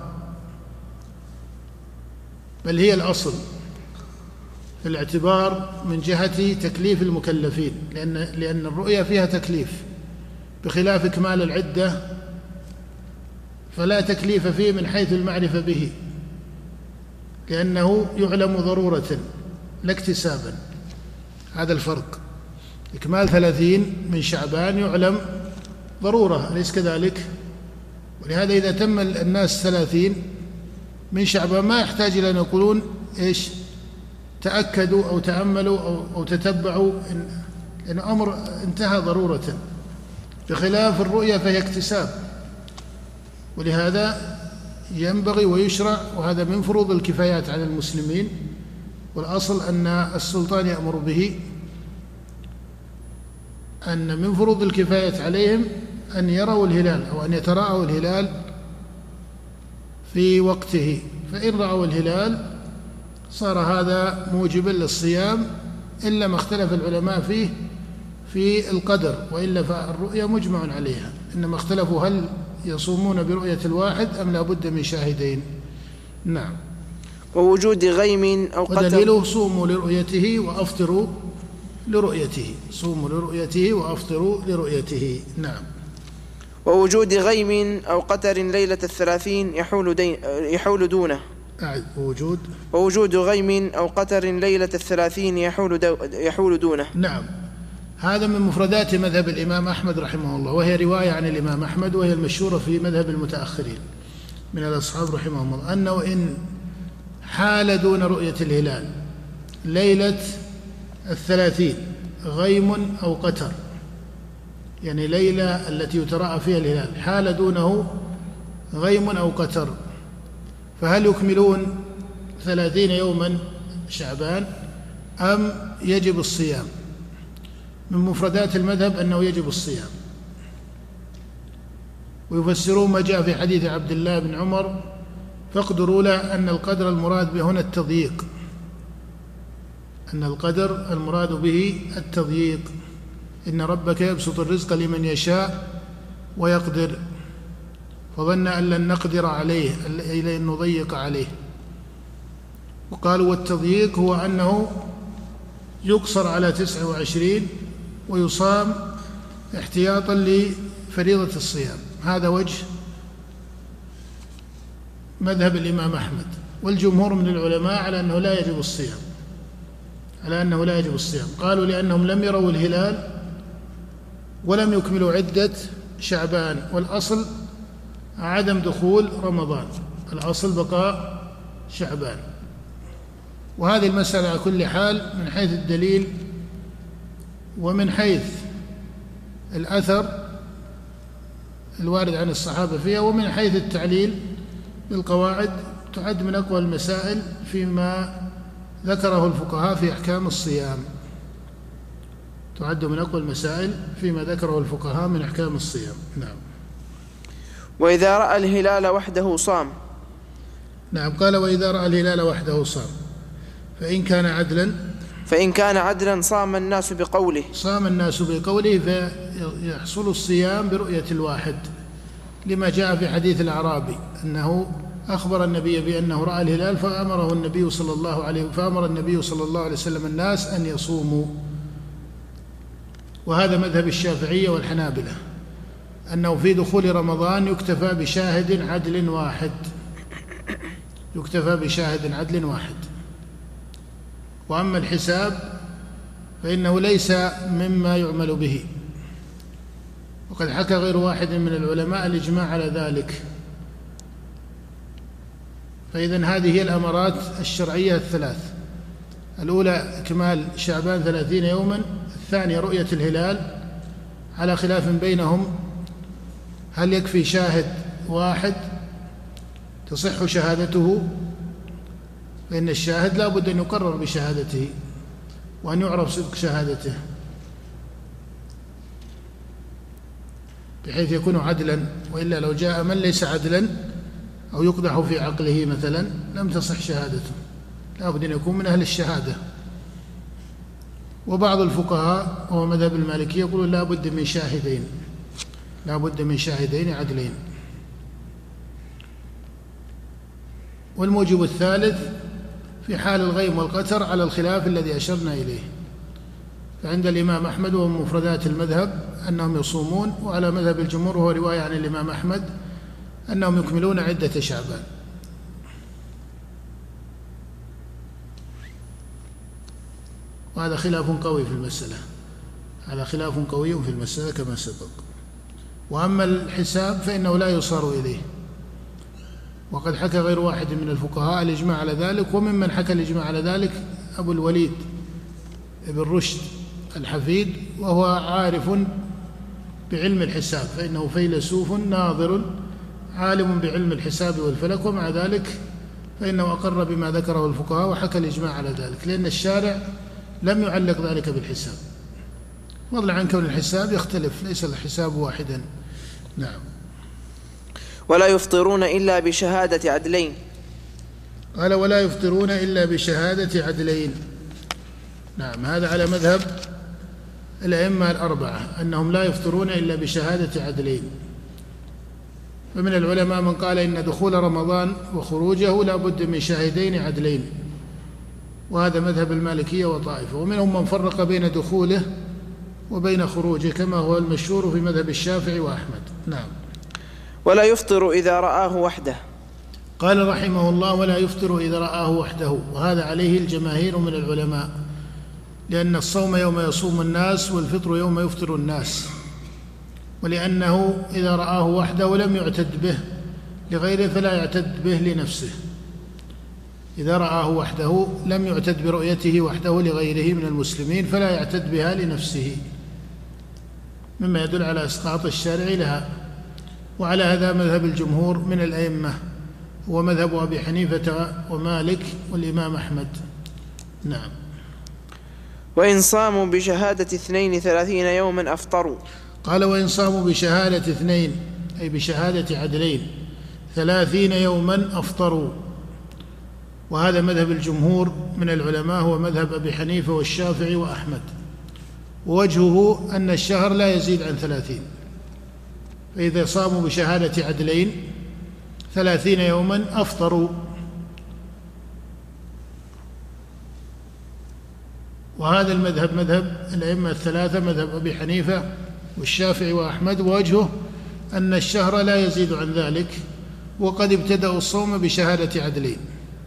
بل هي الأصل في الاعتبار من جهة تكليف المكلفين، لأن, لأن الرؤية فيها تكليف، بخلاف إكمال العدة فلا تكليف فيه من حيث المعرفة به، لأنه يعلم ضرورة لا اكتسابا. هذا الفرق. إكمال ثلاثين من شعبان يعلم ضرورة، أليس كذلك؟ ولهذا إذا تم الناس ثلاثين من شعبان ما يحتاج إلى أن يقولون إيش تأكدوا أو تأملوا أو, أو تتبعوا، لأن أمر انتهى ضرورة، بخلاف الرؤية فهي اكتساب. ولهذا ينبغي ويشرع، وهذا من فروض الكفايات على المسلمين، والأصل أن السلطان يأمر به، أن من فروض الكفاية عليهم أن يروا الهلال أو أن يتراءوا الهلال في وقته، فإن رأوا الهلال صار هذا موجبا للصيام، إلا ما اختلف العلماء فيه في القدر، وإلا فالرؤيا مجمع عليها، إنما اختلفوا هل يصومون برؤية الواحد أم لا بد من شاهدين. نعم. ووجود غيم أو قتر. ودليله صوموا لرؤيته وأفطروا لرؤيته، صوموا لرؤيته وأفطروا لرؤيته. نعم. ووجود غيم أو قتر ليلة الثلاثين يحول, دين يحول دونه. أعد. ووجود ووجود غيم أو قتر ليلة الثلاثين يحول, دو يحول دونه. نعم. هذا من مفردات مذهب الإمام أحمد رحمه الله، وهي رواية عن الإمام أحمد، وهي المشهورة في مذهب المتأخرين من الأصحاب رحمهم الله، أنه إن حال دون رؤية الهلال ليلة الثلاثين غيم أو قتر، يعني ليلة التي يتراءى فيها الهلال حال دونه غيم أو قتر، فهل يكملون ثلاثين يوما شعبان أم يجب الصيام؟ من مفردات المذهب أنه يجب الصيام، ويفسرون ما جاء في حديث عبد الله بن عمر: فاقدروا له، أن القدر المراد به هنا التضييق، أن القدر المراد به التضييق، إن ربك يبسط الرزق لمن يشاء ويقدر، فظن أن لن نقدر عليه إلى أن نضيق عليه. وقالوا والتضييق هو أنه يقصر على تسعة وعشرين ويصام احتياطا لفريضة الصيام. هذا وجه مذهب الإمام أحمد والجمهور من العلماء على أنه لا يجب الصيام، على أنه لا يجب الصيام. قالوا لأنهم لم يروا الهلال ولم يكملوا عدة شعبان، والأصل عدم دخول رمضان، الأصل بقاء شعبان. وهذه المسألة على كل حال من حيث الدليل ومن حيث الأثر الوارد عن الصحابة فيها ومن حيث التعليل بالقواعد تعد من أقوى المسائل فيما ذكره الفقهاء في أحكام الصيام، تعد من أقوى المسائل فيما ذكره الفقهاء من أحكام الصيام. نعم. وإذا رأى الهلال وحده صام. نعم. قال وإذا رأى الهلال وحده صام، فإن كان عدلا فإن كان عدلا صام الناس بقوله صام الناس بقوله فيحصل الصيام برؤية الواحد، لما جاء في حديث الأعرابي أنه أخبر النبي بأنه رأى الهلال فأمره النبي صلى الله عليه فأمر النبي صلى الله عليه وسلم الناس أن يصوموا. وهذا مذهب الشافعية والحنابلة، أنه في دخول رمضان يكتفى بشاهد عدل واحد، يكتفى بشاهد عدل واحد. وأما الحساب فإنه ليس مما يعمل به، وقد حكى غير واحد من العلماء الإجماع على ذلك. فإذن هذه هي الأمارات الشرعية الثلاث: الأولى إكمال شعبان ثلاثين يوما، الثانية رؤية الهلال، على خلاف بينهم هل يكفي شاهد واحد تصح شهادته، فإن الشاهد لا بد أن يقرر بشهادته وأن يعرف صدق شهادته بحيث يكون عدلا، وإلا لو جاء من ليس عدلا أو يقدح في عقله مثلا لم تصح شهادته، لا بد أن يكون من أهل الشهادة. وبعض الفقهاء وهو مذهب المالكية يقولون لا بد من شاهدين، لا بد من شاهدين عدلين. والموجب الثالث في حال الغيم والقتر على الخلاف الذي أشرنا إليه، فعند الإمام أحمد ومن مفردات المذهب أنهم يصومون، وعلى مذهب الجمهور وهو رواية عن الإمام أحمد أنهم يكملون عدة شعبان. وهذا خلاف قوي في المسألة، هذا خلاف قوي في المسألة كما سبق. وأما الحساب فإنه لا يصار إليه، وقد حكى غير واحد من الفقهاء الإجماع على ذلك. وممن حكى الإجماع على ذلك أبو الوليد ابن رشد الحفيد، وهو عارف بعلم الحساب، فإنه فيلسوف ناظر عالم بعلم الحساب والفلك، ومع ذلك فإنه أقر بما ذكره الفقهاء وحكى الإجماع على ذلك، لأن الشارع لم يعلق ذلك بالحساب، فضلا عن كون الحساب يختلف، ليس الحساب واحدا. نعم. ولا يفطرون إلا بشهادة عدلين. قال ولا يفطرون إلا بشهادة عدلين. نعم. هذا على مذهب الأئمة الأربعة أنهم لا يفطرون إلا بشهادة عدلين. فمن العلماء من قال إن دخول رمضان وخروجه لا بد من شاهدين عدلين، وهذا مذهب المالكية وطائفة. ومنهم من فرق بين دخوله وبين خروجه كما هو المشهور في مذهب الشافعي وأحمد. نعم. ولا يفطر إذا رآه وحده. قال رحمه الله ولا يفطر إذا رآه وحده، وهذا عليه الجماهير من العلماء، لأن الصوم يوم يصوم الناس والفطر يوم يفطر الناس، ولأنه إذا رآه وحده ولم يعتد به لغيره فلا يعتد به لنفسه. إذا رآه وحده لم يعتد برؤيته وحده لغيره من المسلمين فلا يعتد بها لنفسه، مما يدل على إسقاط الشارع لها. وعلى هذا مذهب الجمهور من الأئمة، ومذهب أبي حنيفة ومالك والإمام أحمد. نعم. وإن صاموا بشهادة اثنين ثلاثين يوما أفطروا. قال وإن صاموا بشهادة اثنين أي بشهادة عدلين ثلاثين يوما أفطروا، وهذا مذهب الجمهور من العلماء هو مذهب أبي حنيفة والشافعي وأحمد. ووجهه أن الشهر لا يزيد عن ثلاثين، فإذا صاموا بشهادة عدلين ثلاثين يوما أفطروا. وهذا المذهب مذهب الأئمة الثلاثة، مذهب أبي حنيفة والشافعي وأحمد، ووجهه أن الشهر لا يزيد عن ذلك، وقد ابتدأوا الصوم بشهادة عدلين.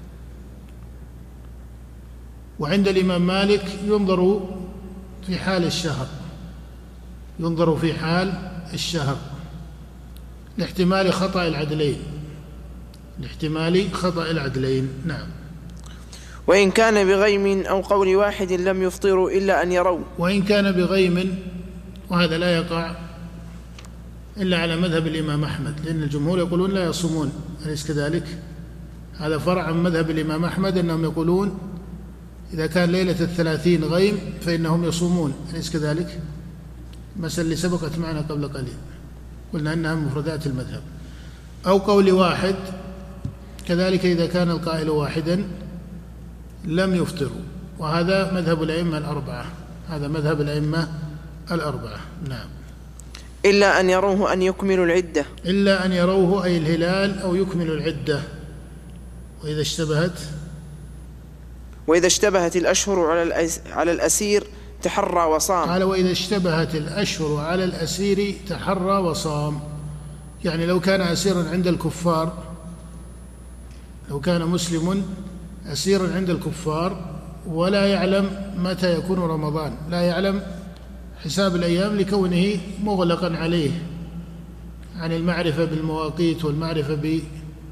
وعند الإمام مالك ينظر في حال الشهر، ينظر في حال الشهر لاحتمال خطأ العدلين، لاحتمال خطأ العدلين. نعم. وإن كان بغيم أو قول واحد لم يفطروا إلا أن يروا. وإن كان بغيم، وهذا لا يقع إلا على مذهب الإمام أحمد، لأن الجمهور يقولون لا يصومون، أليس كذلك؟ هذا فرع عن مذهب الإمام أحمد أنهم يقولون إذا كان ليلة الثلاثين غيم فإنهم يصومون، أليس كذلك؟ المسألة اللي سبقت معنا قبل قليل قلنا أنها من مفردات المذهب. أو قول واحد كذلك إذا كان القائل واحدا لم يفطروا، وهذا مذهب الأئمة الأربعة، هذا مذهب الأئمة الأربعة. نعم. إلا أن يروه أن يكملوا العدة. إلا أن يروه أي الهلال أو يكملوا العدة. وإذا اشتبهت وإذا اشتبهت الأشهر على الأسير تحرى وصام. قال وإذا اشتبهت الأشهر على الأسير تحرى وصام، يعني لو كان أسيرا عند الكفار، لو كان مسلم أسيرا عند الكفار ولا يعلم متى يكون رمضان، لا يعلم حساب الأيام لكونه مغلقا عليه عن المعرفة بالمواقيت والمعرفة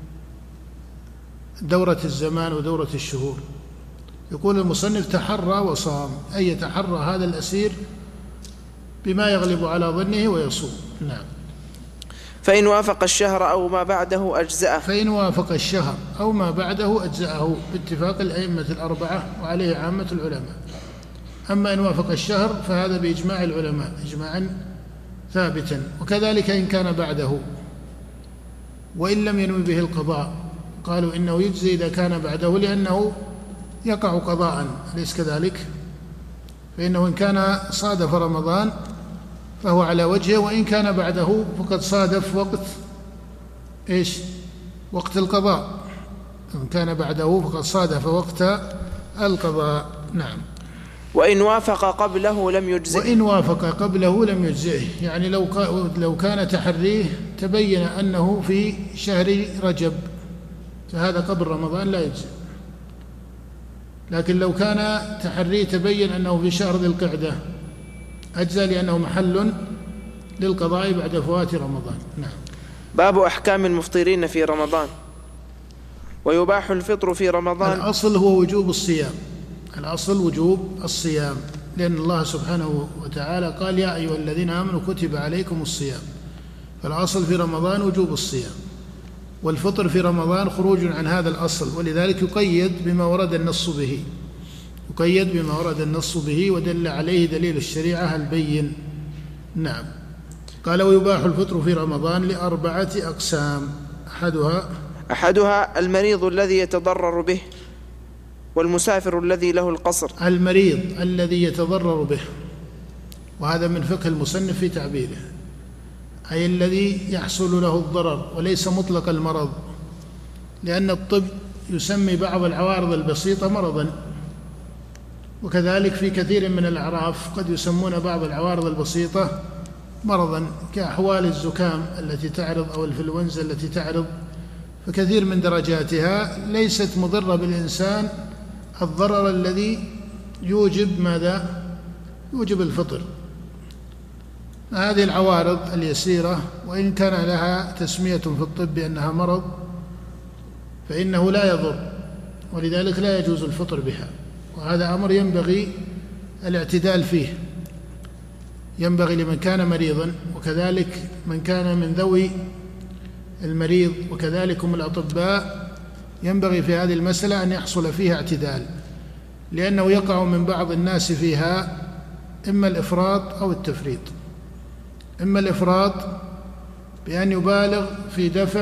بدورة الزمان ودورة الشهور، يقول المصنف تحرى وصام، أي يتحرى هذا الأسير بما يغلب على ظنه ويصوم. نعم. فإن وافق الشهر أو ما بعده أجزأه. فإن وافق الشهر أو ما بعده أجزأه باتفاق الأئمة الأربعة وعليه عامة العلماء. أما إن وافق الشهر فهذا بإجماع العلماء إجماعا ثابتا، وكذلك إن كان بعده وإن لم ينوي به القضاء، قالوا إنه يجزي إذا كان بعده لأنه يقع قضاء، أليس كذلك؟ فإنه إن كان صادف رمضان فهو على وجهه، وإن كان بعده فقد صادف وقت إيش؟ وقت القضاء، إن كان بعده فقد صادف وقت القضاء. نعم. وإن وافق قبله لم يجزئه. وإن وافق قبله لم يجزئه، يعني لو لو كان تحريه تبين أنه في شهر رجب فهذا قبل رمضان لا يجزئ، لكن لو كان تحريه تبين أنه في شهر ذي القعدة أجزى لأنه محل للقضاء بعد فوات رمضان. نعم. باب أحكام المفطرين في رمضان. ويباح الفطر في رمضان. الأصل هو وجوب الصيام، الأصل وجوب الصيام، لأن الله سبحانه وتعالى قال يا أيها الذين آمنوا كتب عليكم الصيام، فالأصل في رمضان وجوب الصيام، والفطر في رمضان خروج عن هذا الأصل، ولذلك يقيد بما ورد النص به، يقيد بما ورد النص به ودل عليه دليل الشريعة البين. نعم. قال ويباح الفطر في رمضان لأربعة أقسام، أحدها أحدها المريض الذي يتضرر به، والمسافر الذي له القصر. المريض الذي يتضرر به، وهذا من فقه المصنف في تعبيره، أي الذي يحصل له الضرر وليس مطلق المرض، لأن الطب يسمي بعض العوارض البسيطة مرضا، وكذلك في كثير من الأعراف قد يسمون بعض العوارض البسيطة مرضا، كأحوال الزكام التي تعرض أو الإنفلونزا التي تعرض، فكثير من درجاتها ليست مضرة بالإنسان الضرر الذي يوجب ماذا؟ يوجب الفطر. هذه العوارض اليسيرة وإن كان لها تسمية في الطب بأنها مرض فإنه لا يضر، ولذلك لا يجوز الفطر بها، وهذا أمر ينبغي الاعتدال فيه، ينبغي لمن كان مريضا وكذلك من كان من ذوي المريض وكذلك هم الأطباء، ينبغي في هذه المسألة أن يحصل فيها اعتدال، لأنه يقع من بعض الناس فيها إما الإفراط أو التفريط. إما الإفراط بأن يبالغ في دفع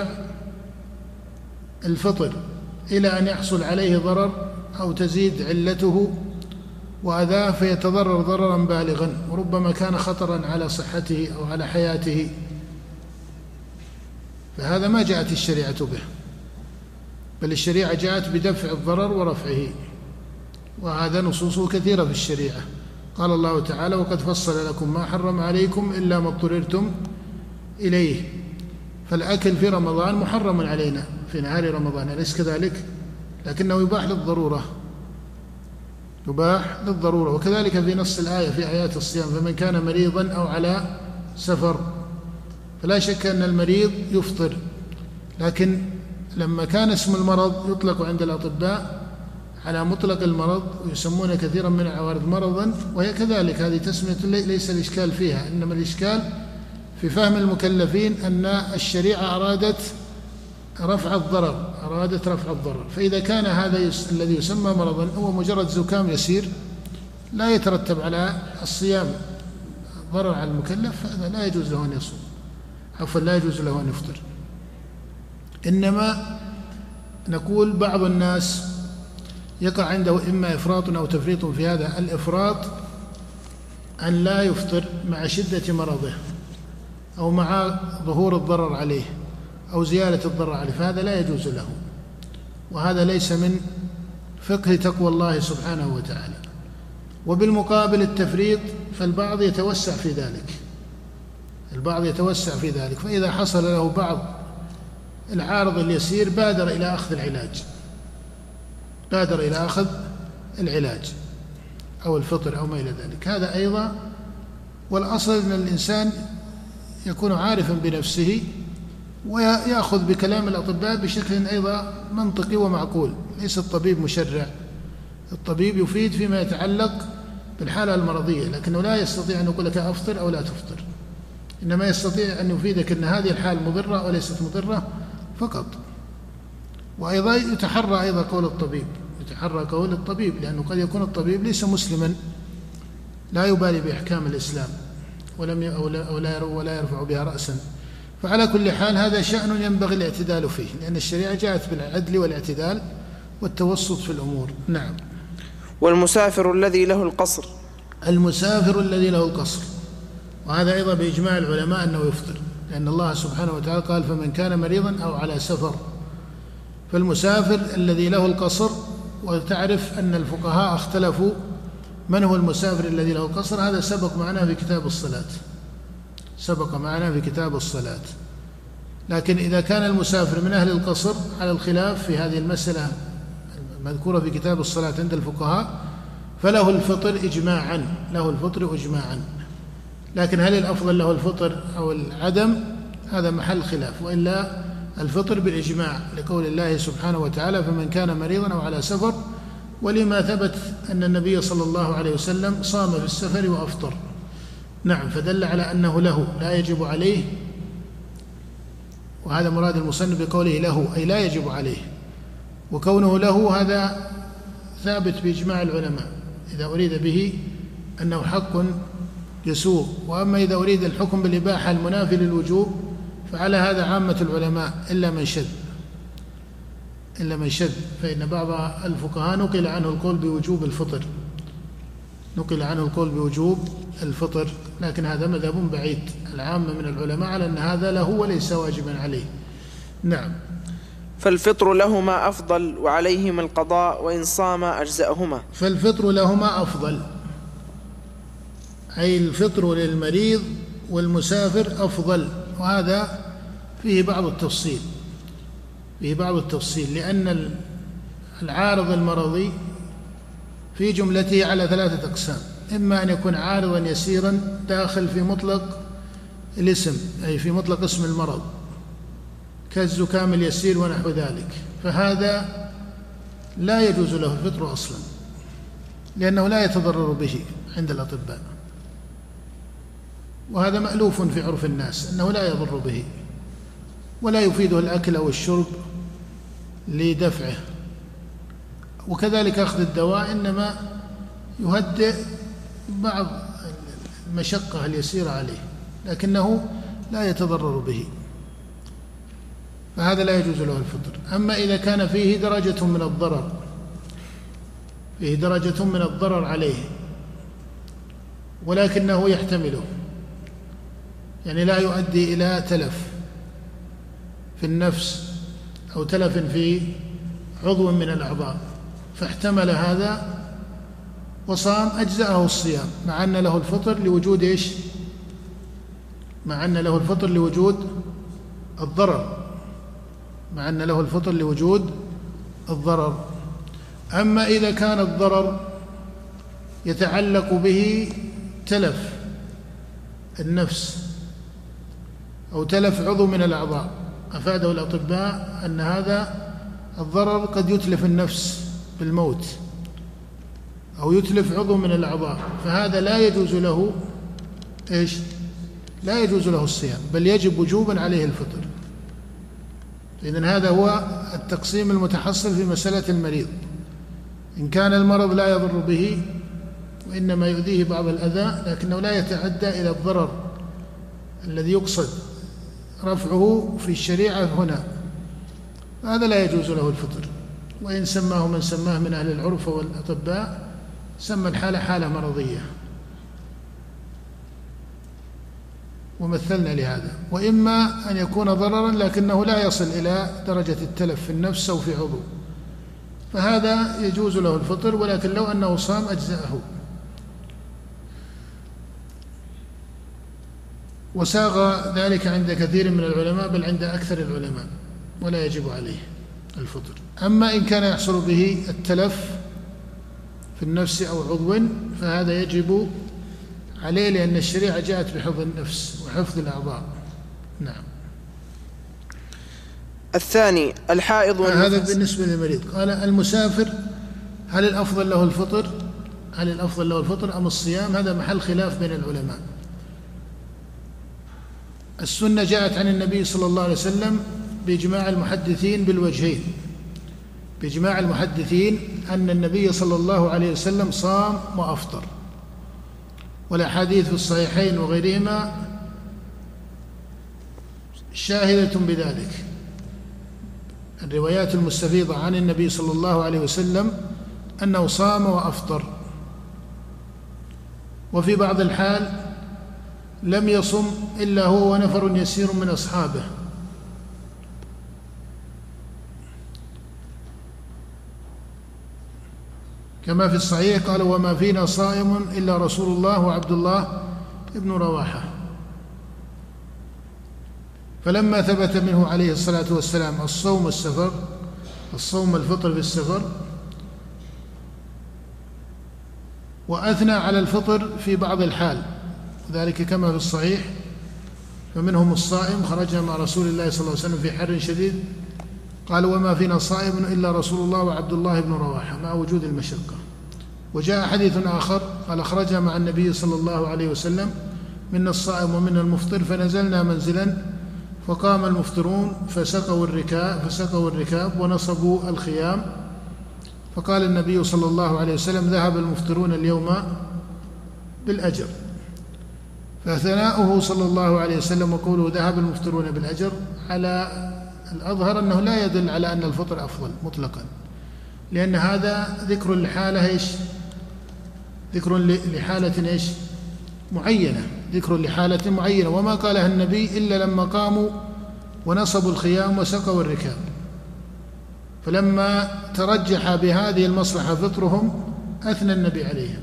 الفطر إلى أن يحصل عليه ضرر أو تزيد علته وأذاه فيتضرر ضررا بالغا، وربما كان خطرا على صحته أو على حياته، فهذا ما جاءت الشريعة به، بل الشريعة جاءت بدفع الضرر ورفعه، وهذا نصوصه كثيرة في الشريعة. قال الله تعالى وقد فصل لكم ما حرم عليكم إلا ما اضطررتم إليه، فالأكل في رمضان محرم علينا في نهار رمضان، أليس كذلك؟ لكنه يباح للضرورة، يباح للضرورة. وكذلك في نص الآية في آيات الصيام: فمن كان مريضا أو على سفر. فلا شك أن المريض يفطر، لكن لما كان اسم المرض يطلق عند الأطباء على مطلق المرض، ويسمون كثيرا من العوارض مرضا، وهي كذلك هذه تسمية ليس الإشكال فيها، إنما الإشكال في فهم المكلفين أن الشريعة أرادت رفع الضرر، أرادت رفع الضرر. فإذا كان هذا يس... الذي يسمى مرضا هو مجرد زكام يسير لا يترتب على الصيام ضرر على المكلف، فهذا لا يجوز له أن يصوم، عفوا لا يجوز له أن يفطر. إنما نقول بعض الناس يقع عنده إما إفراط أو تفريط في هذا. الإفراط أن لا يفطر مع شدة مرضه أو مع ظهور الضرر عليه أو زيادة الضرر عليه، فهذا لا يجوز له، وهذا ليس من فقه تقوى الله سبحانه وتعالى. وبالمقابل التفريط فالبعض يتوسع في ذلك، البعض يتوسع في ذلك، فإذا حصل له بعض العارض اليسير بادر إلى أخذ العلاج، بادر إلى أخذ العلاج أو الفطر أو ما إلى ذلك. هذا أيضا، والأصل أن الإنسان يكون عارفا بنفسه ويأخذ بكلام الأطباء بشكل أيضا منطقي ومعقول. ليس الطبيب مشرع، الطبيب يفيد فيما يتعلق بالحالة المرضية، لكنه لا يستطيع أن يقول لك أفطر أو لا تفطر، إنما يستطيع أن يفيدك أن هذه الحال مضرة وليست مضرة فقط. وأيضا يتحرى أيضا قول الطبيب، يتحرى قول الطبيب، لأنه قد يكون الطبيب ليس مسلما لا يبالي بأحكام الإسلام ولم ي... أو, لا... أو لا ولا يرفع بها رأسا. فعلى كل حال هذا شأن ينبغي الاعتدال فيه، لأن الشريعة جاءت بالعدل والاعتدال والتوسط في الأمور. نعم. والمسافر الذي له القصر، المسافر الذي له القصر، وهذا أيضا بإجماع العلماء أنه يفطر، لأن الله سبحانه وتعالى قال: فمن كان مريضا أو على سفر. فالمسافر الذي له القصر، وتعرف أن الفقهاء اختلفوا من هو المسافر الذي له القصر، هذا سبق معنا في كتاب الصلاة، سبق معنا في كتاب الصلاة. لكن إذا كان المسافر من أهل القصر على الخلاف في هذه المسألة المذكورة في كتاب الصلاة عند الفقهاء، فله الفطر إجماعا، له الفطر إجماعا. لكن هل الأفضل له الفطر أو العدم؟ هذا محل خلاف، وإلا الفطر بالإجماع لقول الله سبحانه وتعالى: فمن كان مريضا أو على سفر، ولما ثبت أن النبي صلى الله عليه وسلم صام في السفر وأفطر. نعم، فدل على أنه له لا يجب عليه، وهذا مراد المصنف بقوله له، أي لا يجب عليه. وكونه له هذا ثابت بإجماع العلماء إذا أريد به أنه حق يسوغ. وأما إذا أريد الحكم بالإباحة المنافي للوجوب فعلى هذا عامة العلماء إلا من شذ، إلا من شذ فإن بعض الفقهاء نقل عنه القول بوجوب الفطر، نقل عنه القول بوجوب الفطر، لكن هذا مذهب بعيد. العامة من العلماء على أن هذا له وليس واجبا عليه. نعم. فالفطر لهما أفضل وعليهما القضاء، وإن صام أجزأهما. فالفطر لهما أفضل، أي الفطر للمريض والمسافر أفضل، وهذا فيه بعض التفصيل، فيه بعض التفصيل لأن العارض المرضي في جملته على ثلاثة أقسام: إما أن يكون عارضا يسيرا داخل في مطلق الاسم، أي في مطلق اسم المرض كالزكام اليسير ونحو ذلك، فهذا لا يجوز له الفطر أصلا، لأنه لا يتضرر به عند الأطباء، وهذا مألوف في عرف الناس أنه لا يضر به ولا يفيده الأكل أو الشرب لدفعه. وكذلك أخذ الدواء إنما يهدئ بعض المشقة اليسيرة عليه، لكنه لا يتضرر به، فهذا لا يجوز له الفطر. أما إذا كان فيه درجة من الضرر، فيه درجة من الضرر عليه ولكنه يحتمله، يعني لا يؤدي إلى تلف في النفس أو تلف في عضو من الأعضاء، فاحتمل هذا وصام أجزأه الصيام، مع أن له الفطر لوجود إيش؟ مع أن له الفطر لوجود الضرر، مع أن له الفطر لوجود الضرر. أما إذا كان الضرر يتعلق به تلف النفس أو تلف عضو من الأعضاء، أفاده الأطباء أن هذا الضرر قد يتلف النفس بالموت أو يتلف عضو من الأعضاء، فهذا لا يجوز له إيش؟ لا يجوز له الصيام، بل يجب وجوبا عليه الفطر. إذن هذا هو التقسيم المتحصل في مسألة المريض. إن كان المرض لا يضر به وإنما يؤذيه بعض الأذى لكنه لا يتعدى إلى الضرر الذي يقصد رفعه في الشريعة هنا، هذا لا يجوز له الفطر. وإن سماه من سماه من أهل العرف والأطباء سمى الحالة حالة مرضية ومثلنا لهذا. وإما أن يكون ضررا لكنه لا يصل إلى درجة التلف في النفس أو في عضو، فهذا يجوز له الفطر، ولكن لو أنه صام أجزأه. وساغ ذلك عند كثير من العلماء، بل عند أكثر العلماء، ولا يجب عليه الفطر. أما إن كان يحصل به التلف في النفس أو عضو فهذا يجب عليه، لأن الشريعة جاءت بحفظ النفس وحفظ الأعضاء. نعم. الثاني الحائض والنفس. هذا بالنسبة للمريض. قال المسافر هل الأفضل له الفطر هل الأفضل له الفطر أم الصيام؟ هذا محل خلاف بين العلماء. السنة جاءت عن النبي صلى الله عليه وسلم بإجماع المحدثين بالوجهين، بإجماع المحدثين أن النبي صلى الله عليه وسلم صام وأفطر، والأحاديث في الصحيحين وغيرهما شاهدة بذلك، الروايات المستفيضة عن النبي صلى الله عليه وسلم أنه صام وأفطر. وفي بعض الحال لم يصم إلا هو ونفر يسير من أصحابه، كما في الصحيح قال وما فينا صائم إلا رسول الله وعبد الله ابن رواحة. فلما ثبت منه عليه الصلاة والسلام الصوم السفر الصوم الفطر في السفر، وأثنى على الفطر في بعض الحال، ذلك كما في الصحيح فمنهم الصائم خرجنا مع رسول الله صلى الله عليه وسلم في حر شديد قال وما فينا صائم إلا رسول الله وعبد الله بن رواحة مع وجود المشقة. وجاء حديث آخر قال خرجنا مع النبي صلى الله عليه وسلم منا الصائم ومنا المفطر فنزلنا منزلا فقام المفطرون فسقوا الركاب فسقوا الركاب ونصبوا الخيام، فقال النبي صلى الله عليه وسلم ذهب المفطرون اليوم بالأجر. فثناؤه صلى الله عليه وسلم وقوله ذهب المفطرون بالأجر على الأظهر أنه لا يدل على أن الفطر أفضل مطلقا، لأن هذا ذكر لحالة إيش؟ ذكر لحالة إيش؟ معينة، ذكر لحالة معينة، وما قالها النبي إلا لما قاموا ونصبوا الخيام وسقوا الركاب، فلما ترجح بهذه المصلحة فطرهم أثنى النبي عليهم،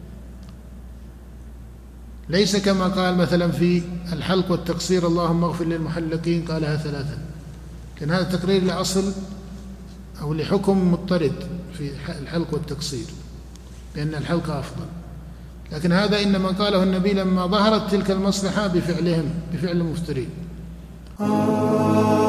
ليس كما قال مثلا في الحلق والتقصير اللهم اغفر للمحلقين قالها ثلاثا، كان هذا تقرير لأصل أو لحكم مضطرد في الحلق والتقصير لأن الحلق أفضل، لكن هذا إنما قاله النبي لما ظهرت تلك المصلحة بفعلهم بفعل المفترين.